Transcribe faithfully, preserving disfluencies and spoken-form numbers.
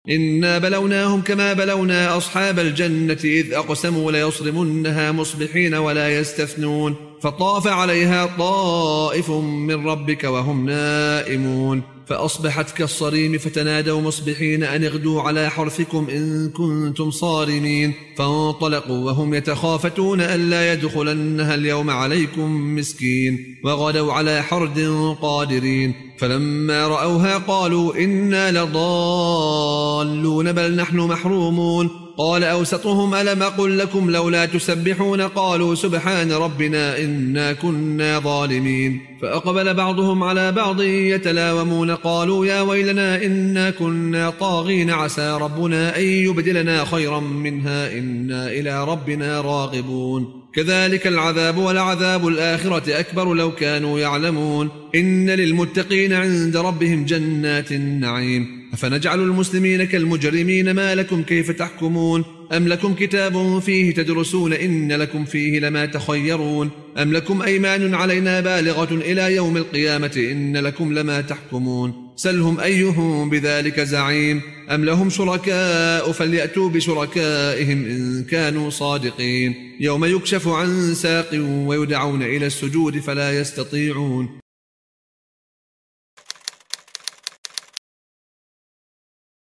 إنا بلوناهم كما بلونا أصحاب الجنة إذ أقسموا ليصرمنها مصبحين ولا يستثنون فطاف عليها طائف من ربك وهم نائمون فأصبحت كالصريم فتنادوا مصبحين أن اغدوا على حرثكم إن كنتم صارمين فانطلقوا وهم يتخافتون ألا يدخلنها اليوم عليكم مسكين وغدوا على حرد قادرين فلما رأوها قالوا إنا لضالون بل نحن محرومون قال أوسطهم ألم أقل لكم لولا تسبحون قالوا سبحان ربنا إنا كنا ظالمين فأقبل بعضهم على بعض يتلاومون قالوا يا ويلنا إنا كنا طاغين عسى ربنا أن يبدلنا خيرا منها إنا إلى ربنا راغبون كذلك العذاب ولعذاب الآخرة أكبر لو كانوا يعلمون إن للمتقين عند ربهم جنات النعيم أفنجعل المسلمين كالمجرمين ما لكم كيف تحكمون أم لكم كتاب فيه تدرسون إن لكم فيه لما تخيرون أم لكم أيمان علينا بالغة إلى يوم القيامة إن لكم لما تحكمون سلهم أيهم بذلك زعيم أم لهم شركاء فليأتوا بشركائهم إن كانوا صادقين يوم يكشف عن ساق ويدعون إلى السجود فلا يستطيعون